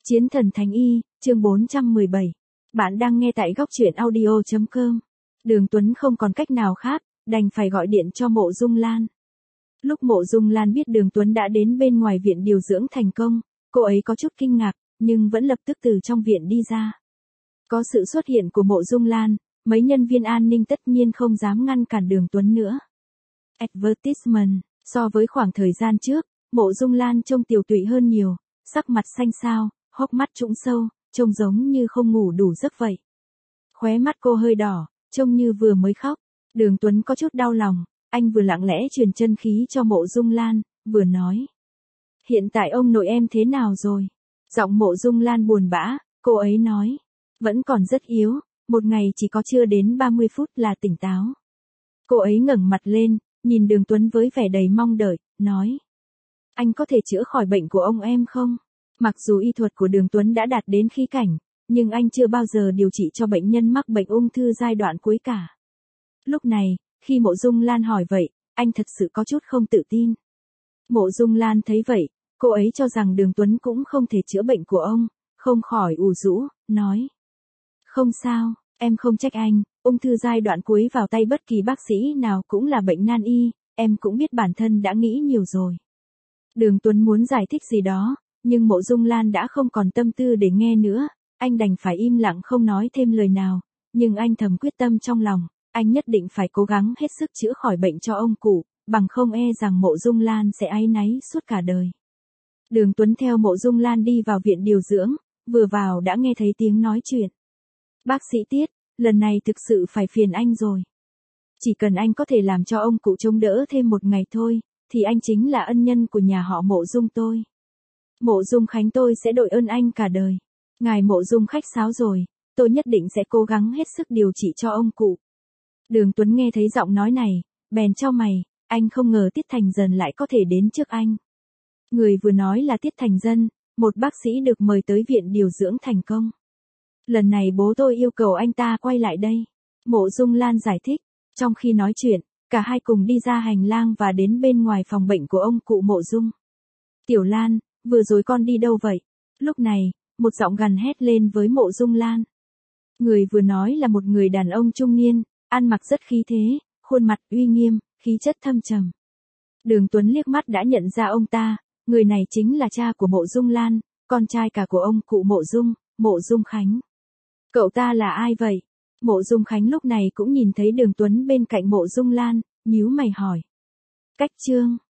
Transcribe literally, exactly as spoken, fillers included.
Chiến thần Thánh Y, chương bốn trăm mười bảy. Bạn đang nghe tại góc truyện audio chấm com. Đường Tuấn không còn cách nào khác, đành phải gọi điện cho Mộ Dung Lan. Lúc Mộ Dung Lan biết Đường Tuấn đã đến bên ngoài viện điều dưỡng thành công, cô ấy có chút kinh ngạc, nhưng vẫn lập tức từ trong viện đi ra. Có sự xuất hiện của Mộ Dung Lan, mấy nhân viên an ninh tất nhiên không dám ngăn cản Đường Tuấn nữa. Advertisement, so với khoảng thời gian trước, Mộ Dung Lan trông tiều tụy hơn nhiều, sắc mặt xanh xao, hốc mắt trũng sâu, trông giống như không ngủ đủ giấc vậy. Khóe mắt cô hơi đỏ, trông như vừa mới khóc. Đường Tuấn có chút đau lòng, anh vừa lặng lẽ truyền chân khí cho Mộ Dung Lan, vừa nói. Hiện tại ông nội em thế nào rồi? Giọng Mộ Dung Lan buồn bã, cô ấy nói. Vẫn còn rất yếu, một ngày chỉ có chưa đến ba mươi phút là tỉnh táo. Cô ấy ngẩng mặt lên, nhìn Đường Tuấn với vẻ đầy mong đợi, nói. Anh có thể chữa khỏi bệnh của ông em không? Mặc dù y thuật của Đường Tuấn đã đạt đến khí cảnh, nhưng anh chưa bao giờ điều trị cho bệnh nhân mắc bệnh ung thư giai đoạn cuối cả. Lúc này, khi Mộ Dung Lan hỏi vậy, anh thật sự có chút không tự tin. Mộ Dung Lan thấy vậy, cô ấy cho rằng Đường Tuấn cũng không thể chữa bệnh của ông, không khỏi ủ rũ, nói. Không sao, em không trách anh, ung thư giai đoạn cuối vào tay bất kỳ bác sĩ nào cũng là bệnh nan y, em cũng biết bản thân đã nghĩ nhiều rồi. Đường Tuấn muốn giải thích gì đó, nhưng Mộ Dung Lan đã không còn tâm tư để nghe nữa, anh đành phải im lặng không nói thêm lời nào, nhưng anh thầm quyết tâm trong lòng, anh nhất định phải cố gắng hết sức chữa khỏi bệnh cho ông cụ, bằng không e rằng Mộ Dung Lan sẽ áy náy suốt cả đời. Đường Tuấn theo Mộ Dung Lan đi vào viện điều dưỡng, vừa vào đã nghe thấy tiếng nói chuyện. Bác sĩ Tiết, lần này thực sự phải phiền anh rồi. Chỉ cần anh có thể làm cho ông cụ chống đỡ thêm một ngày thôi, thì anh chính là ân nhân của nhà họ Mộ Dung tôi. Mộ Dung Khánh tôi sẽ đội ơn anh cả đời. Ngài Mộ Dung khách sáo rồi, tôi nhất định sẽ cố gắng hết sức điều trị cho ông cụ. Đường Tuấn nghe thấy giọng nói này, bèn chau mày, anh không ngờ Tiết Thành Dân lại có thể đến trước anh. Người vừa nói là Tiết Thành Dân, một bác sĩ được mời tới viện điều dưỡng thành công. Lần này bố tôi yêu cầu anh ta quay lại đây. Mộ Dung Lan giải thích, trong khi nói chuyện, cả hai cùng đi ra hành lang và đến bên ngoài phòng bệnh của ông cụ Mộ Dung. Tiểu Lan, vừa rồi con đi đâu vậy? Lúc này, một giọng gằn hét lên với Mộ Dung Lan. Người vừa nói là một người đàn ông trung niên, ăn mặc rất khí thế, khuôn mặt uy nghiêm, khí chất thâm trầm. Đường Tuấn liếc mắt đã nhận ra ông ta, người này chính là cha của Mộ Dung Lan, con trai cả của ông cụ Mộ Dung, Mộ Dung Khánh. Cậu ta là ai vậy? Mộ Dung Khánh lúc này cũng nhìn thấy Đường Tuấn bên cạnh Mộ Dung Lan, nhíu mày hỏi. Cách Trương,